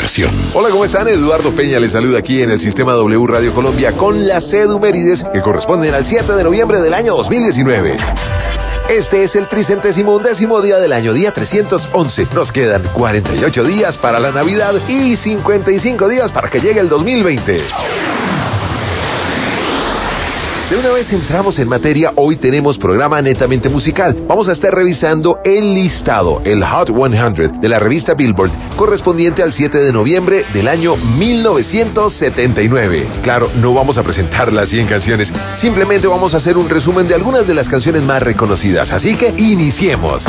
estación. Hola, ¿cómo están? Eduardo Peña les saluda aquí en el Sistema W Radio Colombia con las efemérides que corresponden al 7 de noviembre del año 2019. Este es el 311º día del año, día 311. Nos quedan 48 días para la Navidad y 55 días para que llegue el 2020. De una vez entramos en materia, hoy tenemos programa netamente musical. Vamos a estar revisando el listado, el Hot 100 de la revista Billboard, correspondiente al 7 de noviembre del año 1979. Claro, no vamos a presentar las 100 canciones, simplemente vamos a hacer un resumen de algunas de las canciones más reconocidas. Así que iniciemos.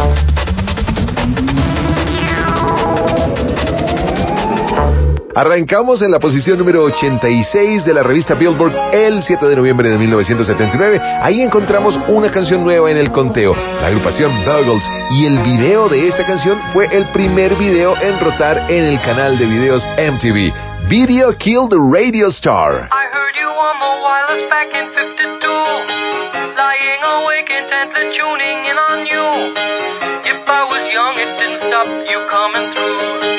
Arrancamos en la posición número 86 de la revista Billboard el 7 de noviembre de 1979. Ahí encontramos una canción nueva en el conteo, la agrupación Buggles, y el video de esta canción fue el primer video en rotar en el canal de videos MTV. Video Killed the Radio Star. I heard you on the wireless back in 52, lying awake intently tuning in on you. If I was young, it didn't stop you coming through.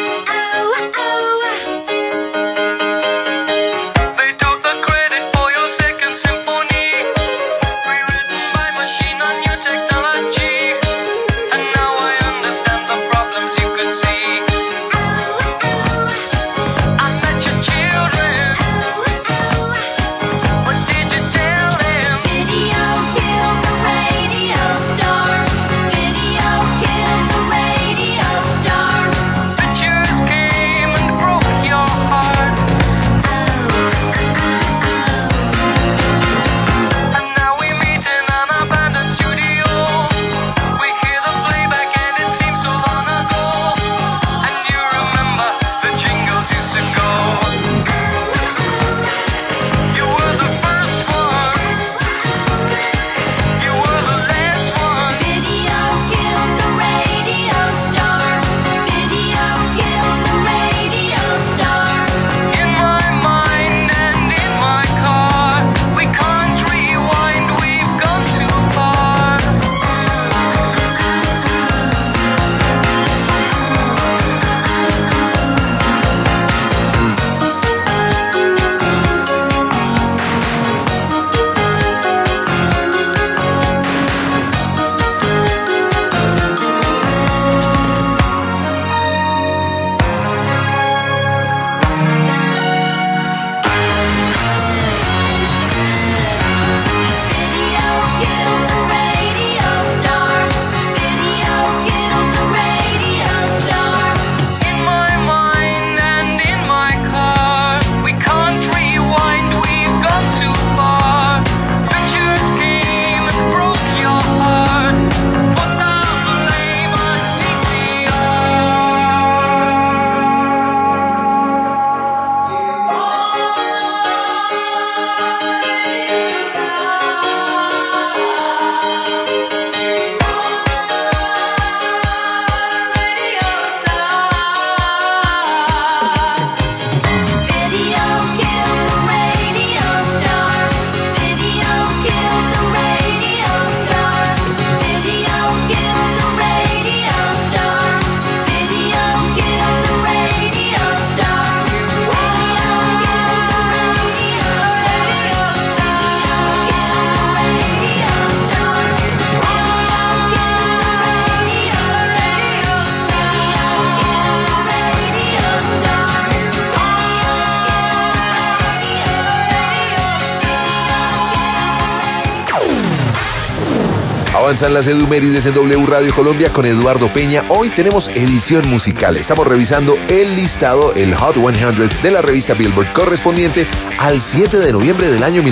Avanzan las efemérides en W Radio Colombia con Eduardo Peña. Hoy tenemos edición musical. Estamos revisando el listado, el Hot 100 de la revista Billboard, correspondiente al 7 de noviembre del año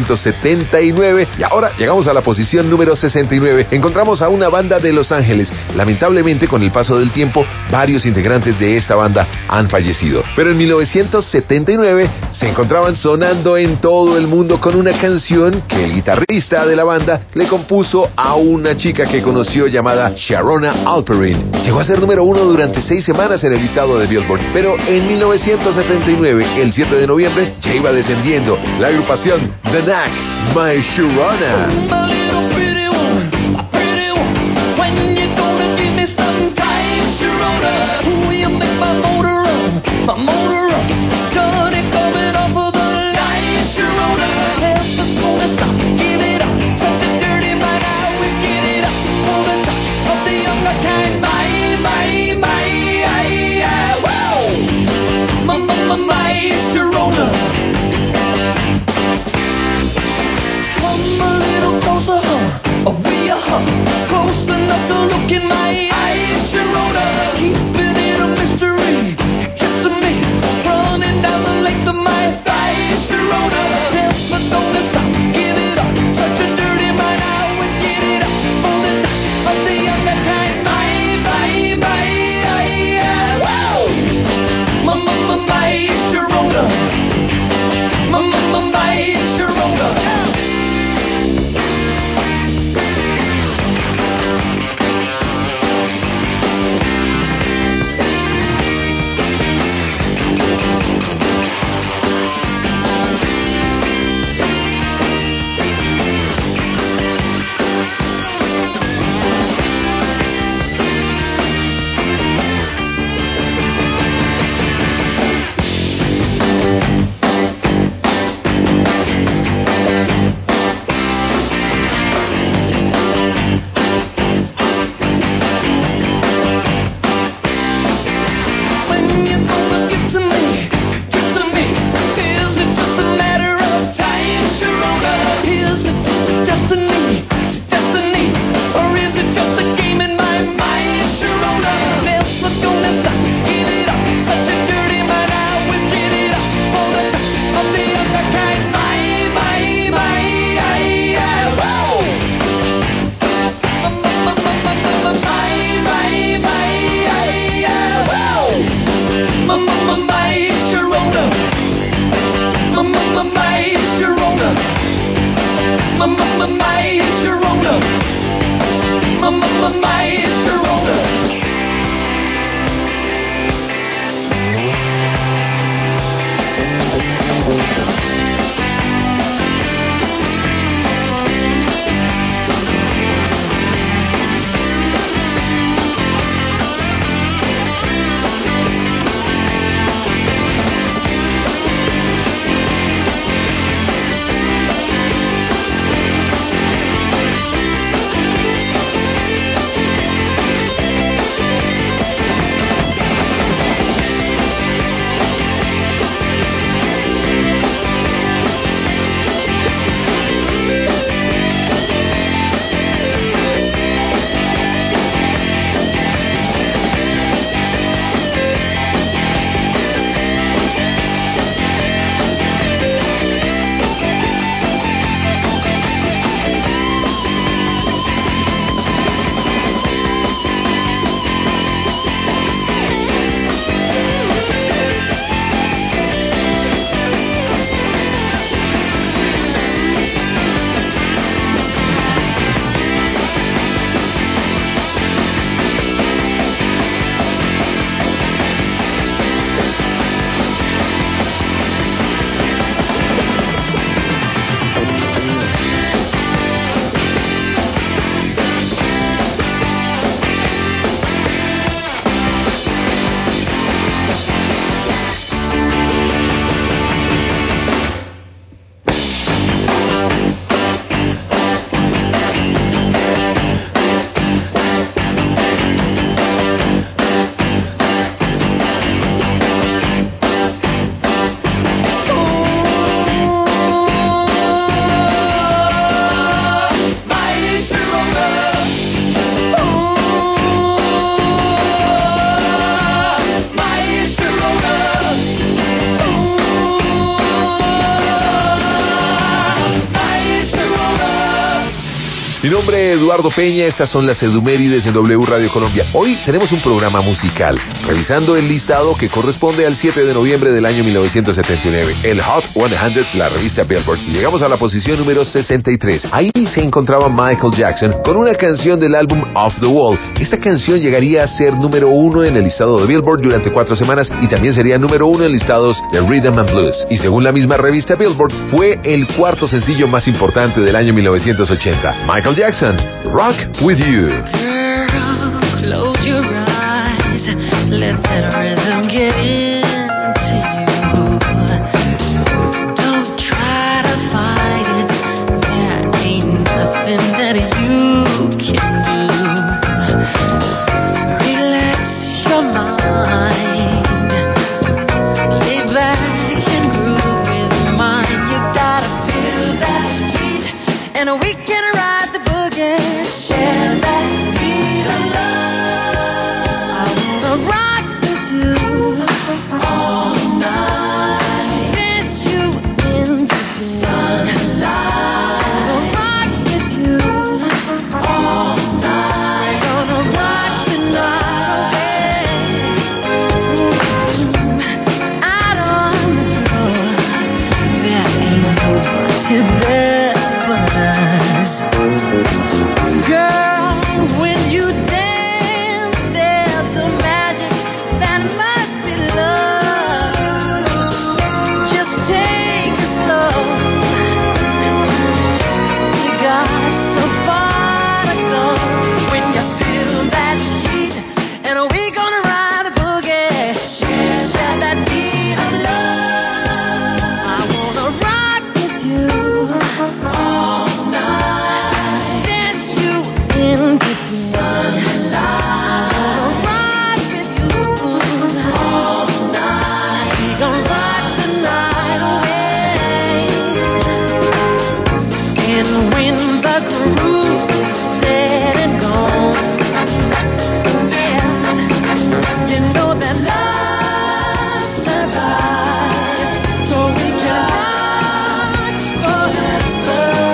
1979. Y ahora llegamos a la posición número 69. Encontramos a una banda de Los Ángeles. Lamentablemente, con el paso del tiempo, varios integrantes de esta banda han fallecido. Pero en 1979 se encontraban sonando en todo el mundo con una canción que el guitarrista de la banda le compuso a una chica que conoció llamada Sharona Alperin. Llegó a ser número 1 durante 6 semanas en el listado de Billboard, pero en 1979, el 7 de noviembre, ya iba descendiendo la agrupación The Knack, My Sharona. My motor Mi nombre es Eduardo Peña, estas son las Edumérides en W Radio Colombia. Hoy tenemos un programa musical, revisando el listado que corresponde al 7 de noviembre del año 1979, el Hot 100 de la revista Billboard. Y llegamos a la posición número 63. Ahí se encontraba Michael Jackson con una canción del álbum Off the Wall. Esta canción llegaría a ser número 1 en el listado de Billboard durante 4 semanas y también sería número 1 en listados de Rhythm and Blues. Y según la misma revista Billboard, fue el cuarto sencillo más importante del año 1980. Michael Jackson, Rock With You. Girl, close your eyes, let that rhythm get into you. Don't try to fight it, there ain't nothing that you can do. Relax your mind, lay back and groove with mine. You gotta feel that heat, and we can ride the boogie. Share that beat of love. I wanna rock with you all night. Dance you into the sunlight. I wanna rock with you all night. Gonna rock the night away. Out on the floor, there ain't nobody there but us. Girl, when you dance, there's a magic that must be love. Just take it slow. We got so far to go. When you feel that heat, and we gonna ride the boogie. Share that beat of love. I wanna rock with you all night. Dance you into the sunlight. I wanna rock with you all night. We gon' rock the night away. And when the groove is set and gone, yeah, you know that love survives. So we can rock forever.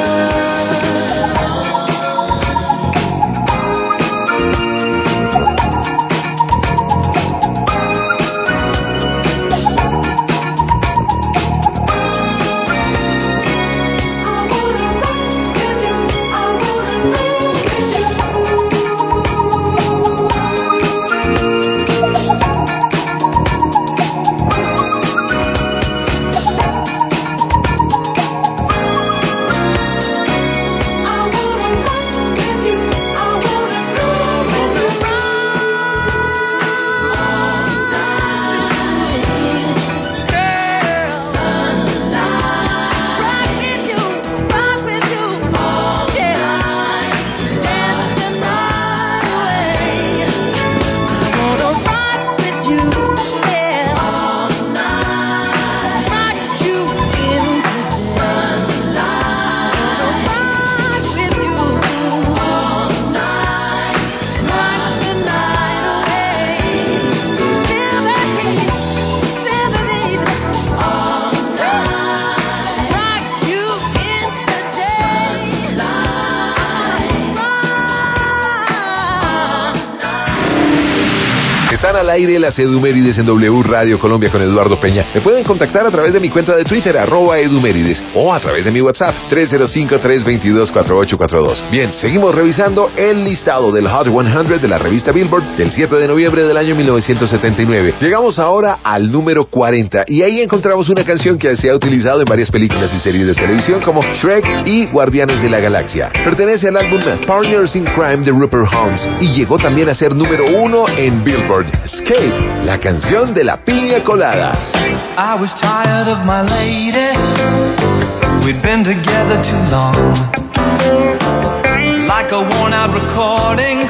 Están al aire las Edumérides en W Radio Colombia con Eduardo Peña. Me pueden contactar a través de mi cuenta de Twitter, @Edumérides, o a través de mi WhatsApp, 305-322-4842. Bien, seguimos revisando el listado del Hot 100 de la revista Billboard del 7 de noviembre del año 1979. Llegamos ahora al número 40, y ahí encontramos una canción que se ha utilizado en varias películas y series de televisión como Shrek y Guardianes de la Galaxia. Pertenece al álbum Partners in Crime de Rupert Holmes y llegó también a ser número 1 en Billboard. Escape, la canción de la piña colada. I was tired of my lady. We'd been together too long. Like a worn out recording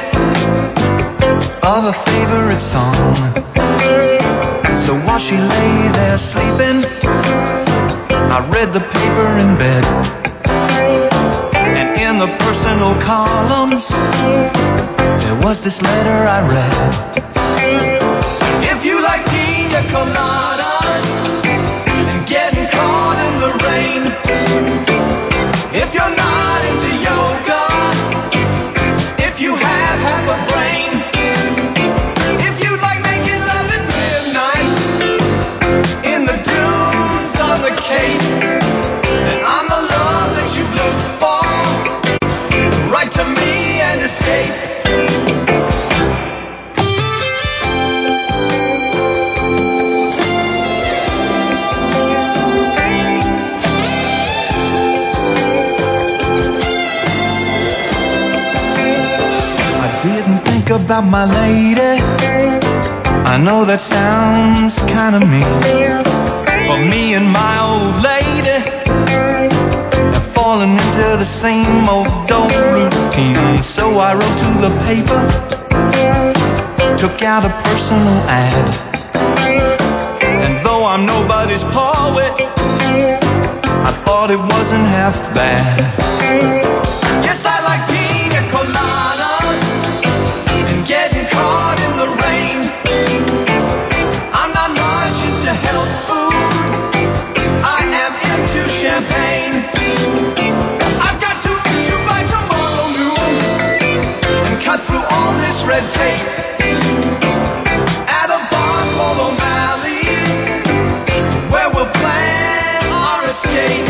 of a favorite song. So while she lay there sleeping, I read the paper in bed. And in the personal columns, there was this letter I read. If you like pina coladas and getting caught in the rain, if you're not into yoga without my lady. I know that sounds kinda mean, but me and my old lady have fallen into the same old routine. So I wrote to the paper, took out a personal ad, and though I'm nobody's poet, I thought it wasn't half bad. Yes, I like pina coladas and getting caught in the rain. I'm not much into health food, I am into champagne. I've got to reach you by tomorrow noon and cut through all this red tape at a bar called O'Malley's, where we'll plan our escape.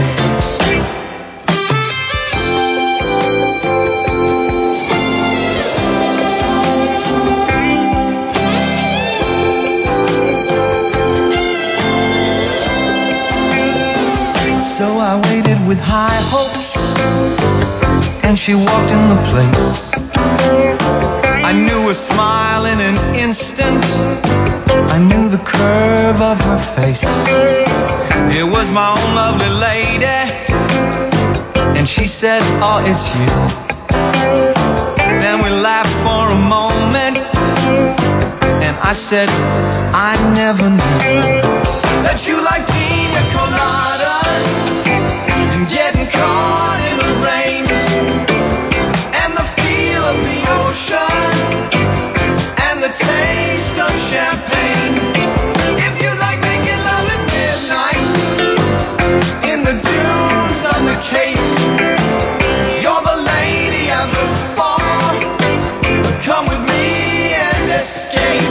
So I waited with high hopes, and she walked in the place. I knew her smile in an instant, I knew the curve of her face. It was my own lovely lady, and she said, oh, it's you. Then we laughed for a moment, and I said, I never knew that you like pina coladas and getting caught in the rain and the feel of the ocean and the taste of champagne. If you like making love at midnight in the dunes on the Cape, you're the lady I've looked for. Come with me and escape.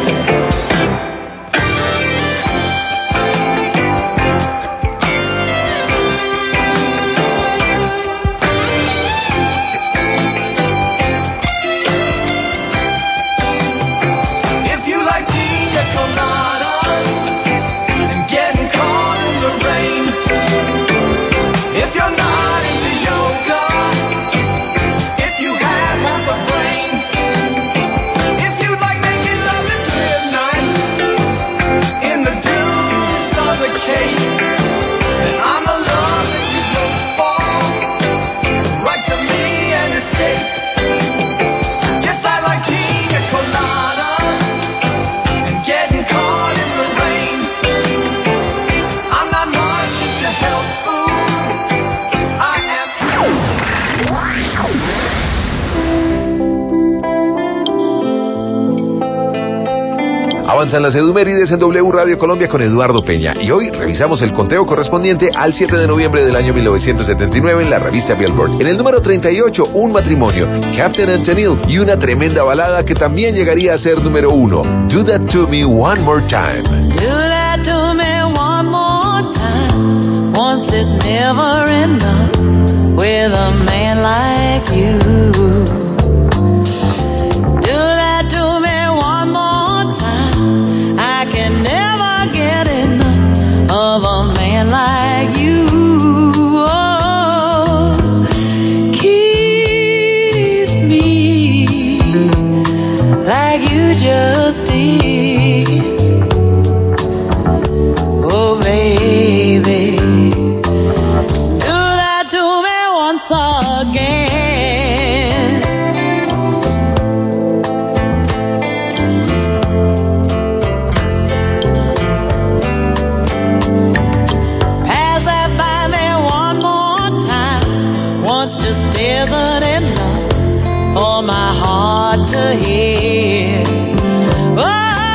If you like pina coladas and getting caught in the rain, if you're not into yoga, if you have half a brain, if you like making love at midnight in the dunes on the Cape, then I'm the love that you look for. Write to me and escape. Yes, I like pina coladas and getting caught in the rain. I'm not much into health food, I am. Avanzan las Edumérides en W Radio Colombia con Eduardo Peña y hoy revisamos el conteo correspondiente al 7 de noviembre del año 1979 en la revista Billboard. En el número 38, un matrimonio, Captain and Tennille, y una tremenda balada que también llegaría a ser número 1, Do That To Me One More Time. Do that to me one more time. Once is never enough with a man like you. Do that to me one more time. I can never get enough of a man like you. Oh, kiss me like you just did. Oh, baby, do that to me once again. Pass that by me one more time. Once just isn't enough for my heart to hear. Oh,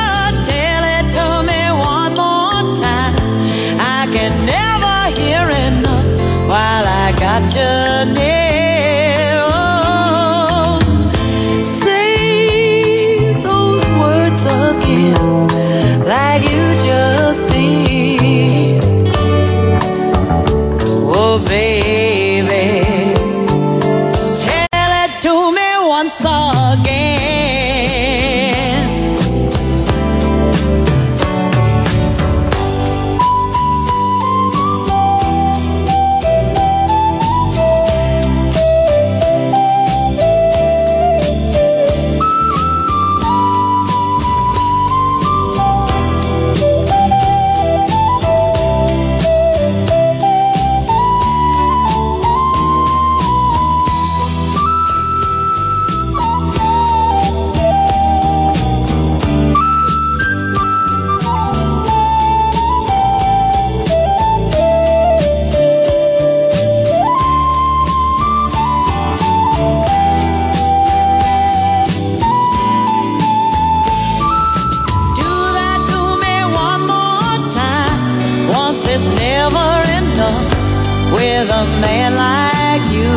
with a man like you.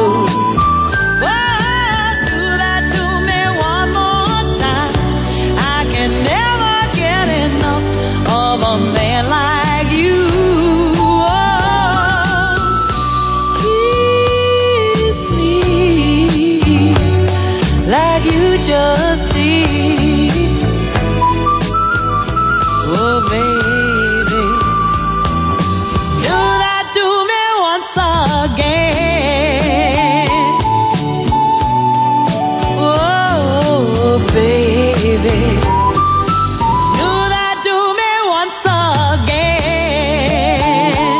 Oh, do that to me one more time. I can never get enough of a man like you. Oh, kiss me like you just did. Oh, baby, do that to me once again. Oh, baby, do that to me once again.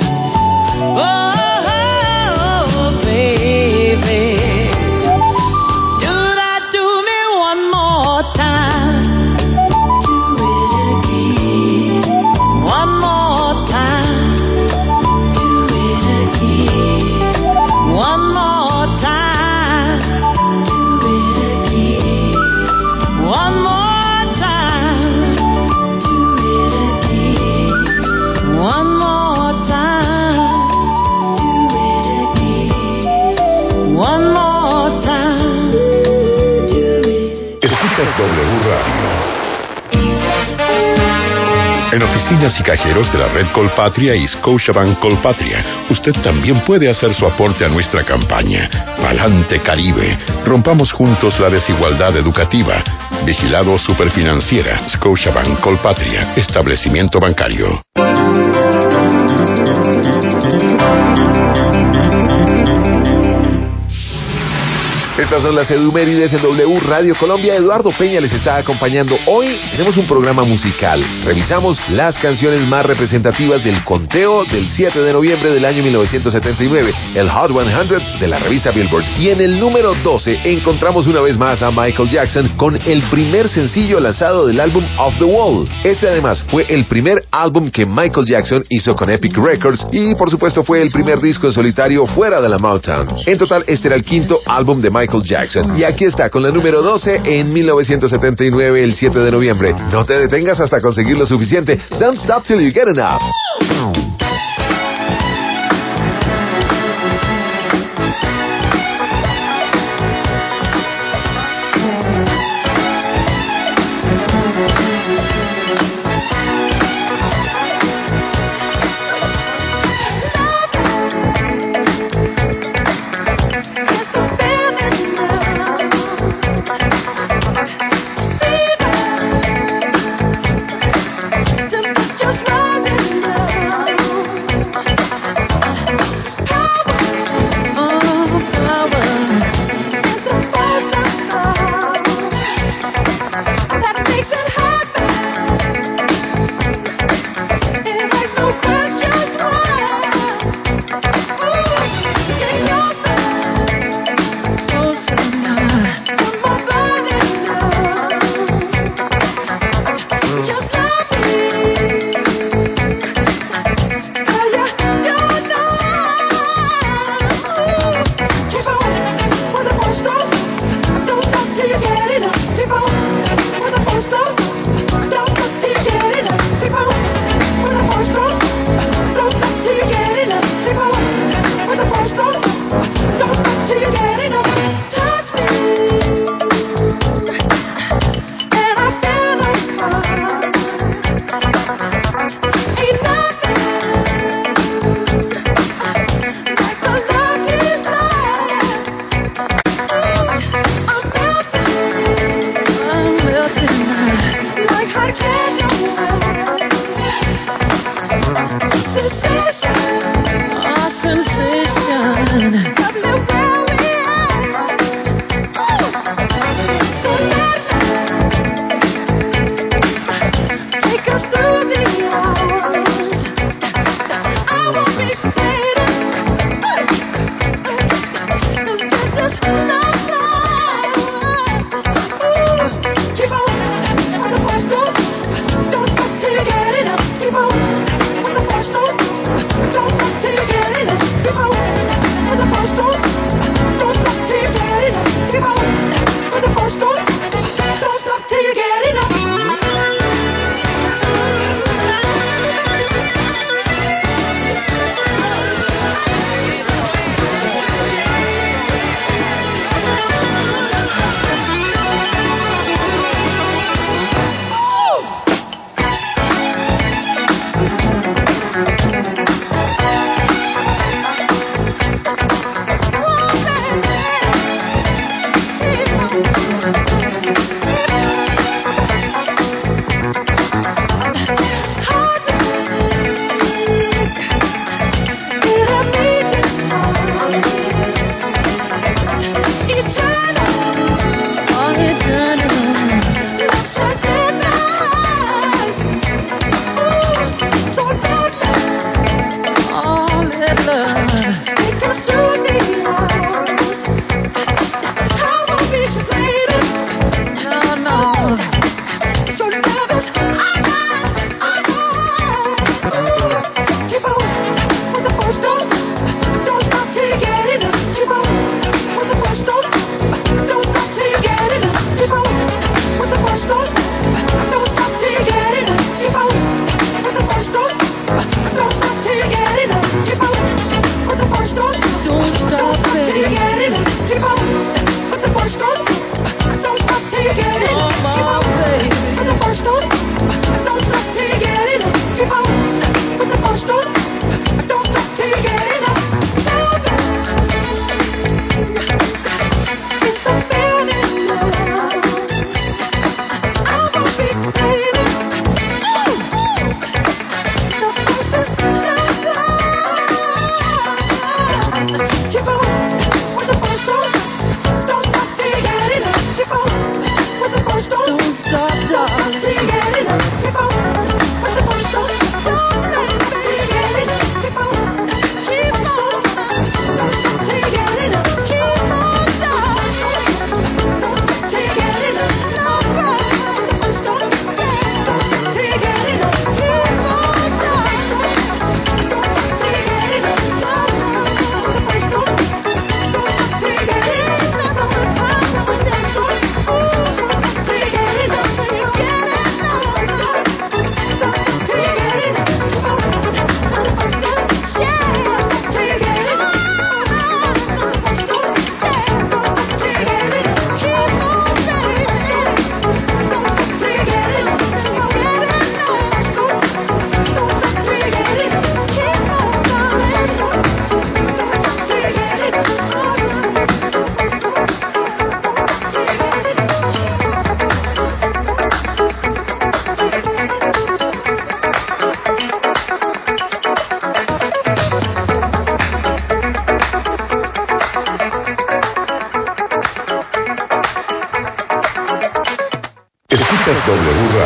Oh, baby, do that to me one more time. Do it again. One more time. Do it again. One more time. Do it again. One more time. Do it again. One more time. Do it again. One more time. Do it. Escuchas W Radio. En oficinas y cajeros de la Red Colpatria y Scotiabank Colpatria, usted también puede hacer su aporte a nuestra campaña. Palante Caribe. Rompamos juntos la desigualdad educativa. Vigilado Superfinanciera. Scotiabank Colpatria. Establecimiento bancario. Estas son las Edumérides en W Radio Colombia. Eduardo Peña les está acompañando. Hoy tenemos un programa musical. Revisamos las canciones más representativas del conteo del 7 de noviembre del año 1979, el Hot 100 de la revista Billboard. Y en el número 12 encontramos una vez más a Michael Jackson con el primer sencillo lanzado del álbum Off the Wall. Este además fue el primer álbum que Michael Jackson hizo con Epic Records y por supuesto fue el primer disco en solitario fuera de la Motown. En total este era el quinto álbum de Michael Jackson. Y aquí está con la número 12 en 1979, el 7 de noviembre. No te detengas hasta conseguir lo suficiente. Don't stop till you get enough. Just rising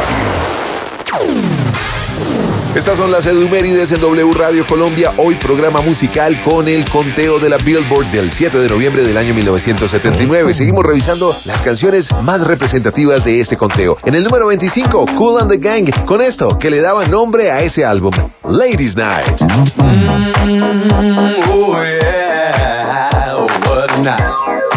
Estas son las Edumérides en W Radio Colombia. Hoy programa musical con el conteo de la Billboard del 7 de noviembre del año 1979. Seguimos revisando las canciones más representativas de este conteo. En el número 25, Kool and the Gang, con esto que le daba nombre a ese álbum, Ladies Night. Oh yeah, oh, what a night.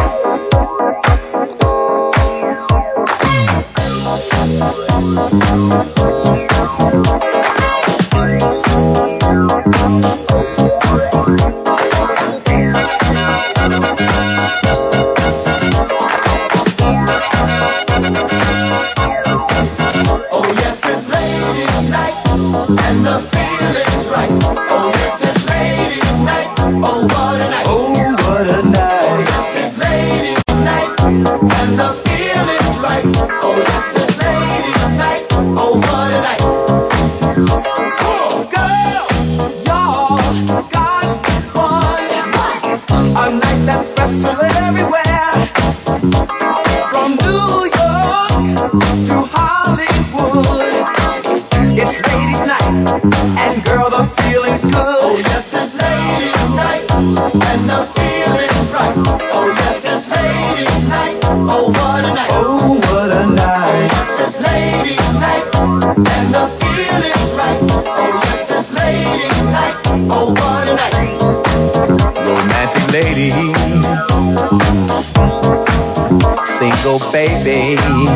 Baby,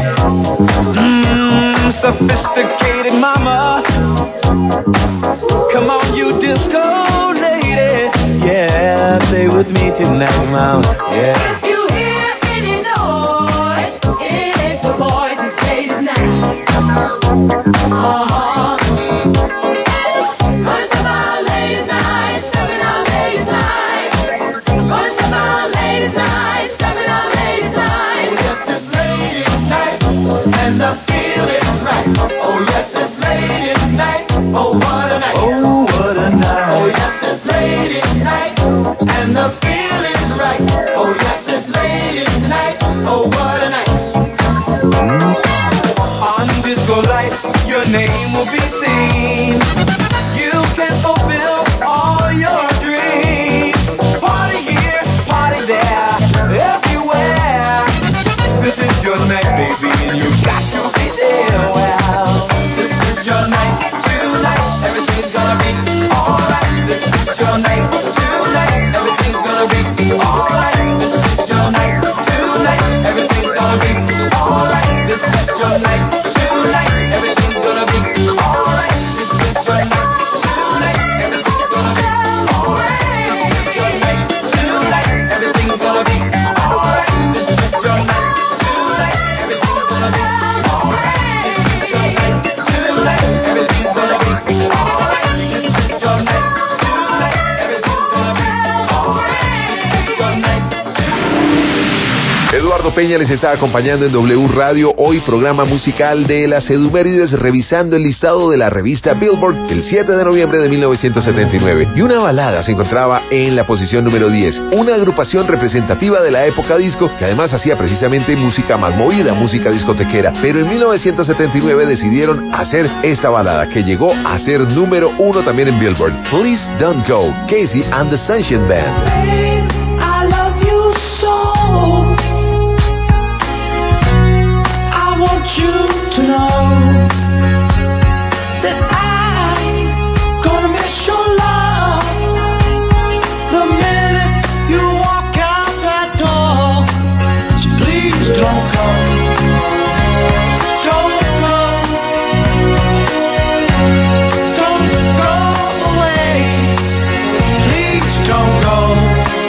sophisticated mama, come on you disco lady, yeah, stay with me tonight, mama, yeah. If you hear any noise, it's the boys and ladies night. It's about ladies night, stepping out ladies night. It's about ladies night, stepping out ladies night. And the feeling's right. Oh yes, it's ladies' night. Oh what a night. Oh what a night. Oh yes, it's ladies' night. And the feeling's right. Oh yes, it's ladies' night. Oh what a night. On disco lights, your name will be seen. You can fulfill all your dreams. Party here, party there, everywhere. This is your night, baby, and you got to be there. Well, this is your night tonight. Everything's gonna be alright. This is your night tonight. Everything's gonna be alright. This is your night tonight. Everything's gonna be alright. This is your night tonight. Everything's gonna be alright. This is your night tonight. Everything's gonna be alright. This is your night tonight. Everything's gonna be alright. This is your night. Eduardo Peña les está acompañando en W Radio, hoy programa musical de las Edumérides, revisando el listado de la revista Billboard del 7 de noviembre de 1979. Y una balada se encontraba en la posición número 10, una agrupación representativa de la época disco que además hacía precisamente música más movida, música discotequera. Pero en 1979 decidieron hacer esta balada que llegó a ser número 1 también en Billboard. Please Don't Go, Casey and the Sunshine Band. I love you so. I want you to know that I'm gonna miss your love the minute you walk out that door. So please don't go. Don't go. Don't go away. Please don't go.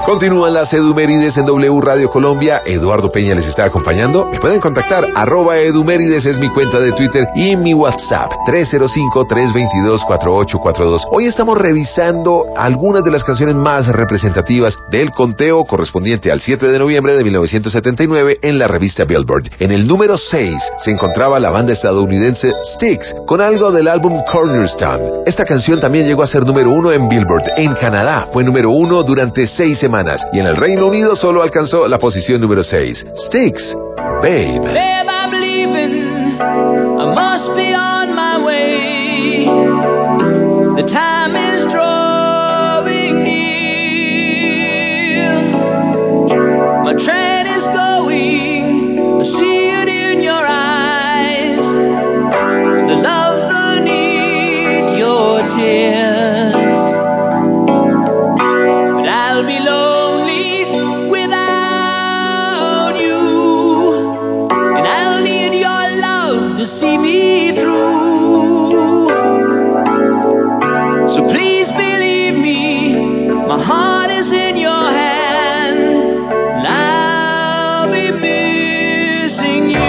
Continúan las Edumérides en W Radio Colombia. Eduardo Peña les está acompañando. Me pueden contactar, @Edumérides es mi cuenta de Twitter y mi WhatsApp, 305-322-4842. Hoy estamos revisando algunas de las canciones más representativas del conteo correspondiente al 7 de noviembre de 1979 en la revista Billboard. En el número 6 se encontraba la banda estadounidense Styx, con algo del álbum Cornerstone. Esta canción también llegó a ser número 1 en Billboard. En Canadá fue número 1 durante 6 semanas y en el Reino Unido solo alcanzó la posición número 6. Styx, Babe. Babe, I'm leaving. I must be on my way. The time is drawing near. My train is going. I see it in your eyes. The love, the need, your tears. But I'll be lonely without you. And I'll need your love to see me through. So please believe me, my heart is in your hand, and I'll be missing you.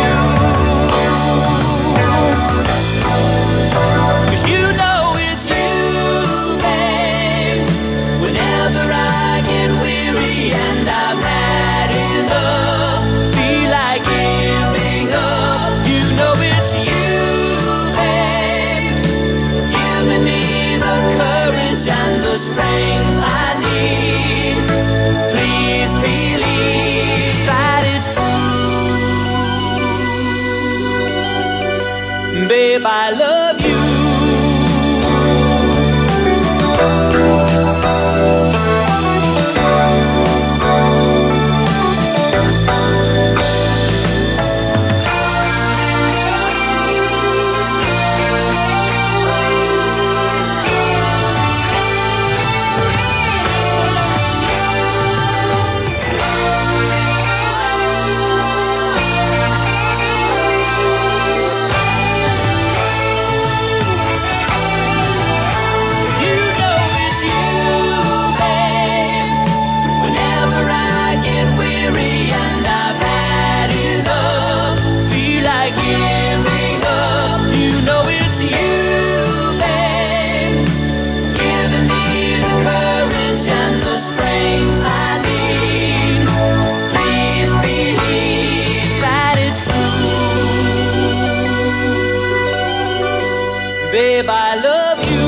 'Cause you know it's you, babe. Whenever I get weary and I've had enough, feel like giving up. You know it's you, babe, giving me the courage and the strength I need. Please believe that it's true. Babe, I love you. You know it's you, babe. Whenever I get weary and I've had enough, feel like giving up. You know it's you, babe, giving me the courage and the strength I need. Please believe that it's true. Babe, I love you.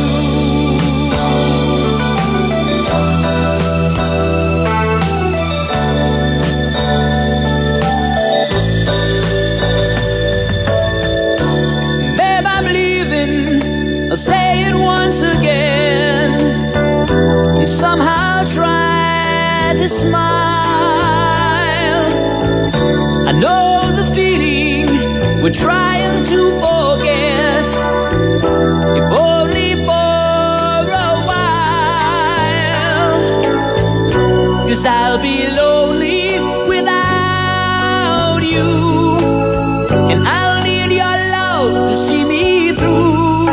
Babe, I'm leaving. I'll say it once again. And somehow try to smile. I know the feeling we're trying to forget, if only for a while. 'Cause I'll be lonely without you, and I'll need your love to see me through.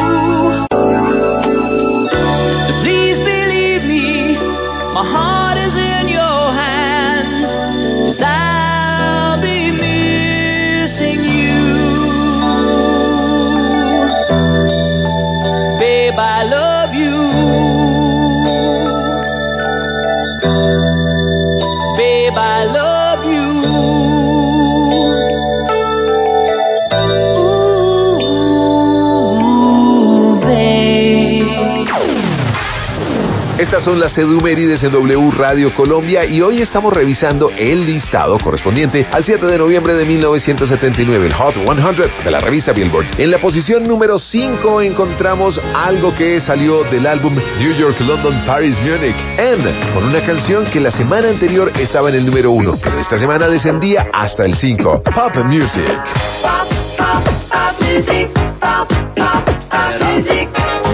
So please believe me, my heart is in your hands, 'cause I'll be missing you. Babe, I love you. Babe, I love you. Ooh, babe. Estas son las Edumérides en W Radio Colombia y hoy estamos revisando el listado correspondiente al 7 de noviembre de 1979, el Hot 100 de la revista Billboard. En la posición número 5 encontramos algo que salió del álbum New York, London, Paris, Munich, N, con una canción que la semana anterior estaba en el número 1, pero esta semana descendía hasta el 5, Pop Music. Pop, pop, pop music. Pop, pop, pop music.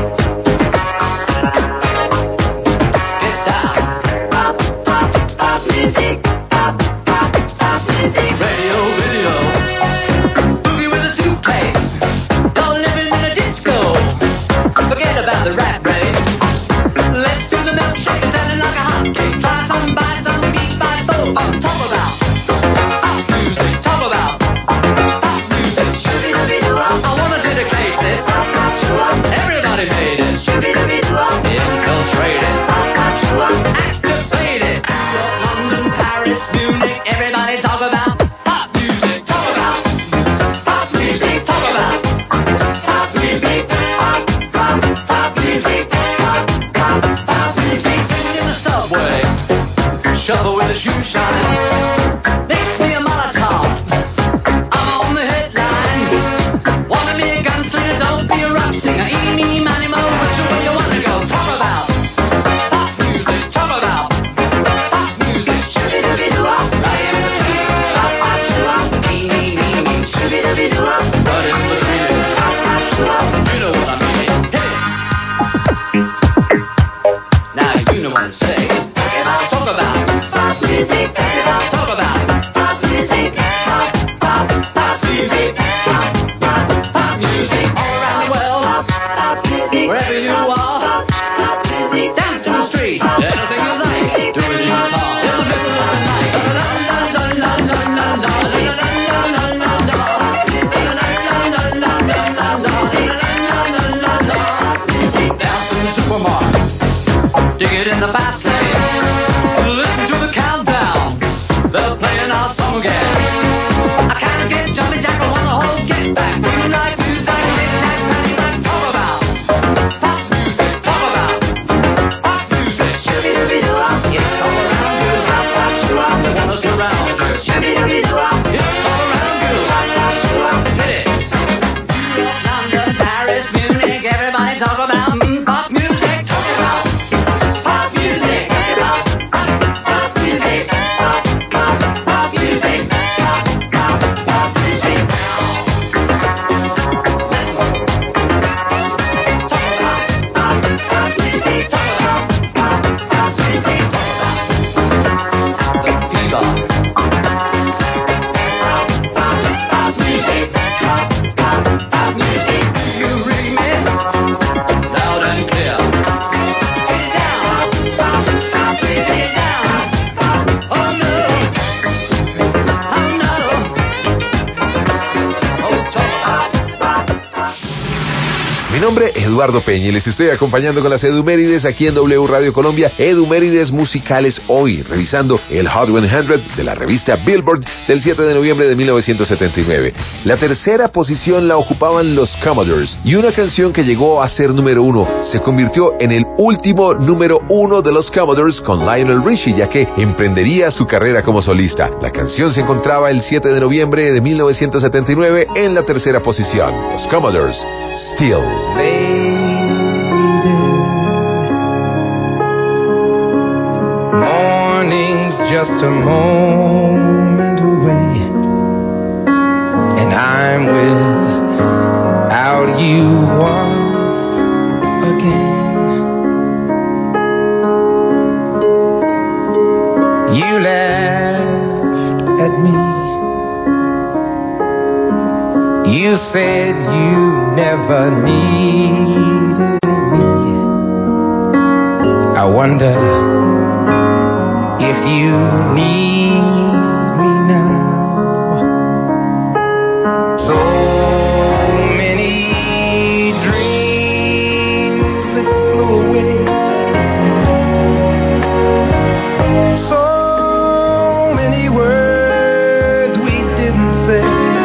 Pop, pop, pop music. Pop, pop, pop music. Radio, video. Boogie with a suitcase. Don't live in a disco. Forget about the rat race. Let's do the milkshake. Selling like a hotcake. Try some, buy some. nombre es Eduardo Peña y les estoy acompañando con las Edumérides aquí en W Radio Colombia. Edumérides musicales hoy, revisando el Hot 100 de la revista Billboard del 7 de noviembre de 1979. La tercera posición la ocupaban los Commodores y una canción que llegó a ser número 1 se convirtió en el último número 1 de los Commodores con Lionel Richie, ya que emprendería su carrera como solista. La canción se encontraba el 7 de noviembre de 1979 en la tercera posición. Los Commodores, Still. Morning's just a moment away, and I'm without you once again. You laughed at me. You said you never needed me. I wonder if you need me now. So many dreams that flew away. So many words we didn't say.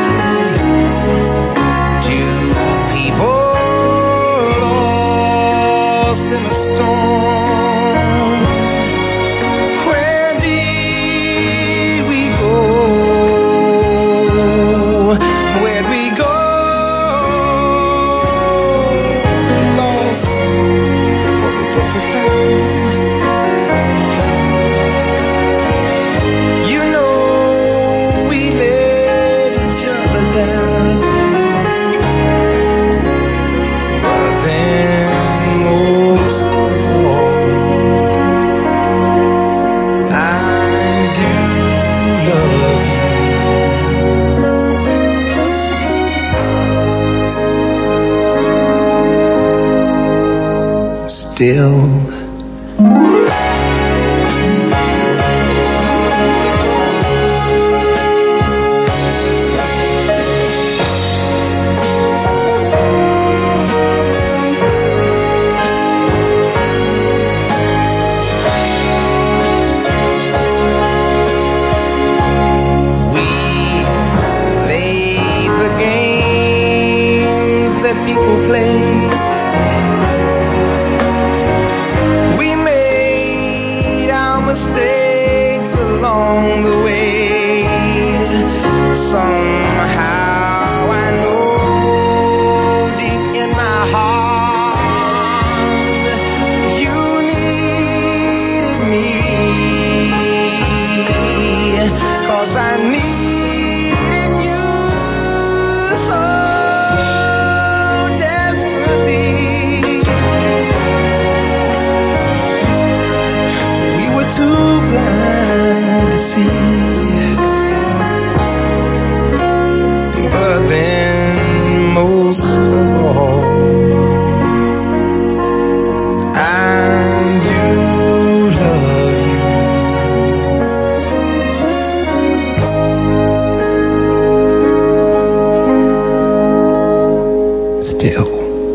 Two people lost in a storm. Where did we go? Where'd we go? Lost what we both had found. You know we let each other down. But then most of all, I do love you still. We played the games that people play. We made our mistakes along the way. Somehow I know deep in my heart you needed me. 'Cause I needed you so desperately. We were too blind to see. But then most of all, I do love you. Still.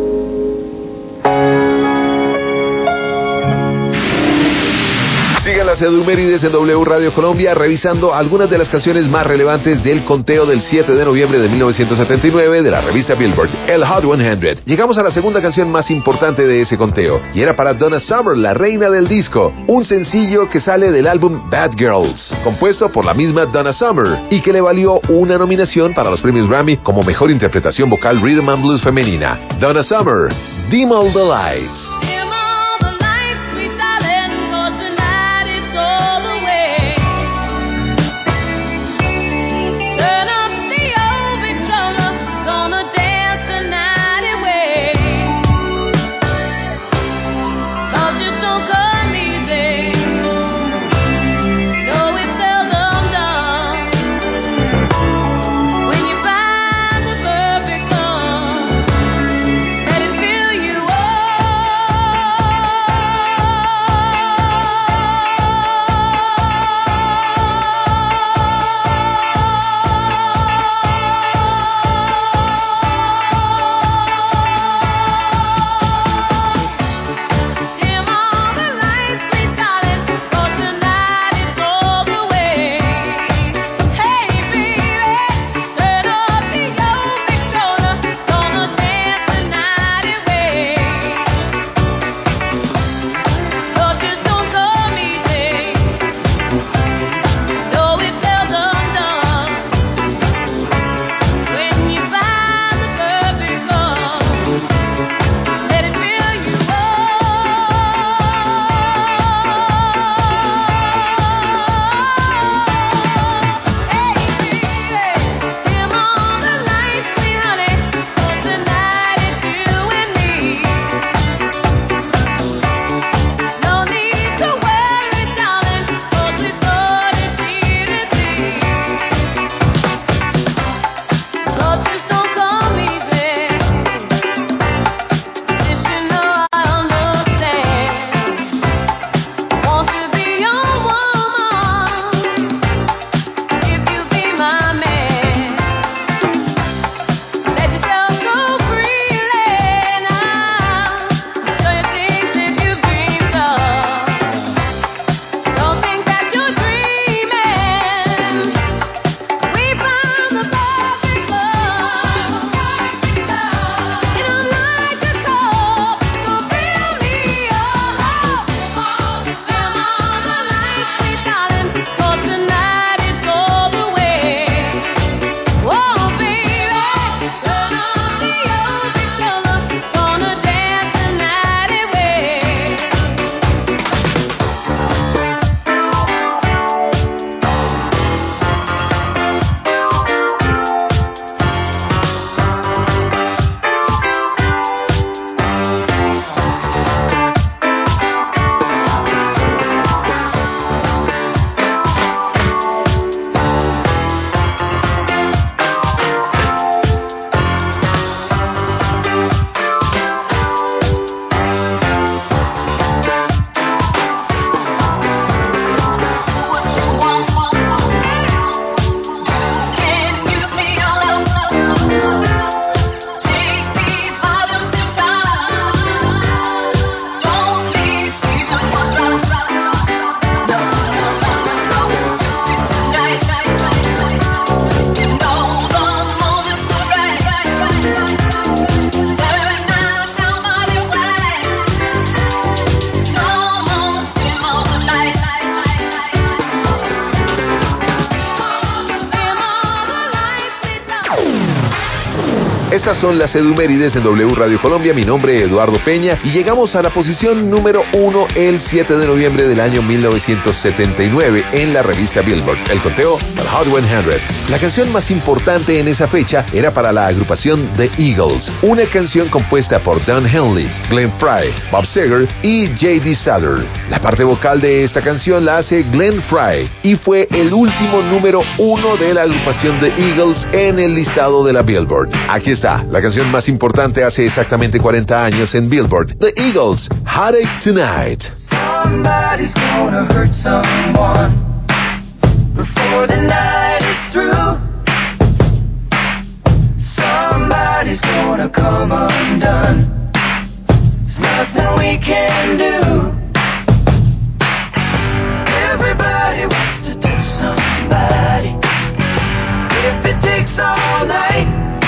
Sigan las Edumérides en W Radio Colombia revisando algunas de las canciones más relevantes del conteo del 7 de noviembre de 1979 de la revista Billboard, el Hot 100. Llegamos a la segunda canción más importante de ese conteo y era para Donna Summer, la reina del disco, un sencillo que sale del álbum Bad Girls, compuesto por la misma Donna Summer y que le valió una nominación para los premios Grammy como mejor interpretación vocal Rhythm and Blues femenina. Donna Summer, Dim All the Lights. Dim all the lights, sweet darling, 'cause tonight it's all the way. Turn up the old Victrola, gonna dance the night away. Love just don't come easy. No, it's seldom done. When you find the perfect one, let it fill you up. Estas son las Edumérides en W Radio Colombia. Mi nombre es Eduardo Peña y llegamos a la posición número 1 el 7 de noviembre del año 1979 en la revista Billboard. El conteo, el Hot 100. La canción más importante en esa fecha era para la agrupación The Eagles, una canción compuesta por Don Henley, Glenn Frey, Bob Seger y J.D. Souther. La parte vocal de esta canción la hace Glenn Frey y fue el último número 1 de la agrupación The Eagles en el listado de la Billboard. Aquí está, la canción más importante hace exactamente 40 años en Billboard. The Eagles, Heartache Tonight. Somebody's gonna hurt someone before the night is through. Somebody's gonna come undone. There's nothing we can do. Everybody wants to touch somebody. If it takes all night,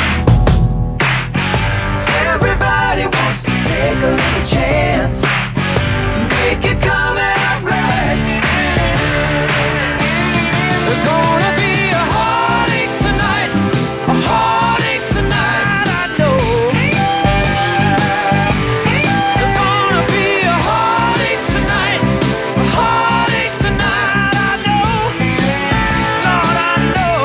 everybody wants to take a little chance and make it come out right. There's gonna be a heartache tonight, a heartache tonight, I know. There's gonna be a heartache tonight, a heartache tonight, I know. Lord, I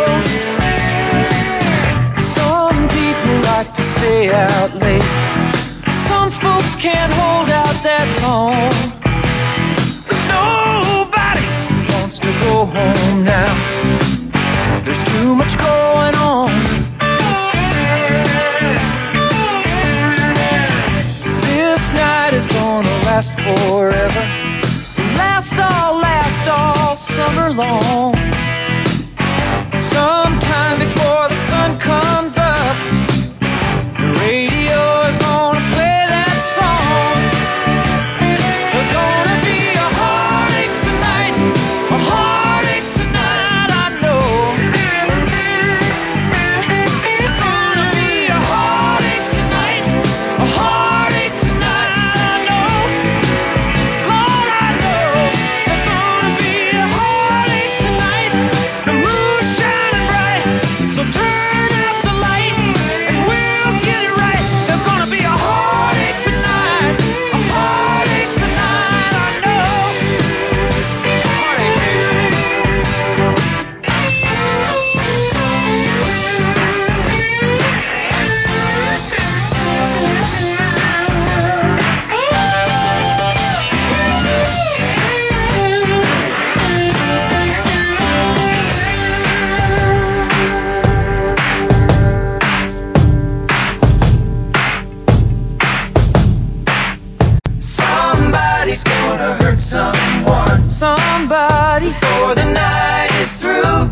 know. Some people like to stay out late. Some folks can't hold out that long. But nobody wants to go home now. There's too much going on. This night is gonna last forever. Last all summer long. Sometime before the sun comes up, the radio is gonna play that song. There's gonna be a heartache tonight, a heartache tonight, I know. There's gonna be a heartache tonight, a heartache tonight, I know. Lord, I know. There's gonna be a heartache tonight. The moon's shining bright, so turn out the light and we'll get it right. There's gonna be a heartache tonight, a heartache tonight, I know. Somebody's gonna hurt someone. Somebody before the night is through.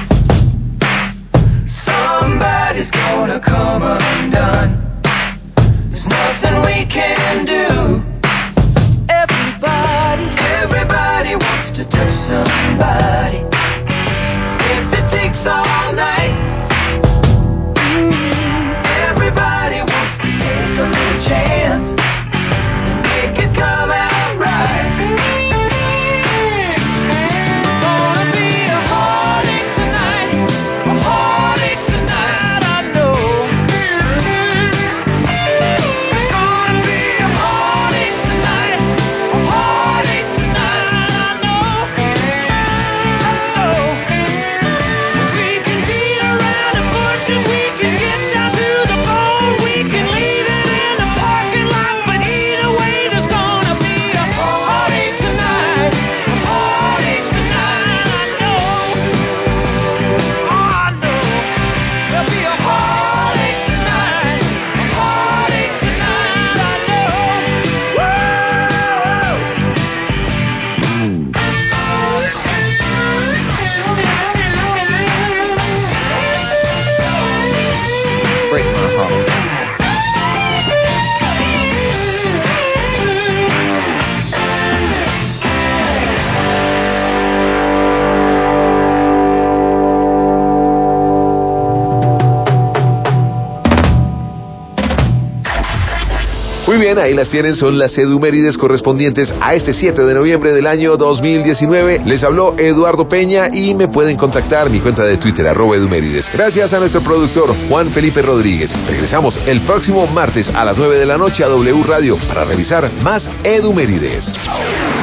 Somebody's gonna come undone. There's nothing we can do. Everybody wants to touch somebody. If it takes all night, everybody wants to take a little chance and make it come out right. Gonna be a heartache tonight, I know. bien, ahí las tienen, son las edumérides correspondientes a este 7 de noviembre del año 2019. Les habló Eduardo Peña y me pueden contactar mi cuenta de Twitter, @edumérides. Gracias a nuestro productor Juan Felipe Rodríguez. Regresamos el próximo martes a las 9 de la noche a W Radio para revisar más edumérides.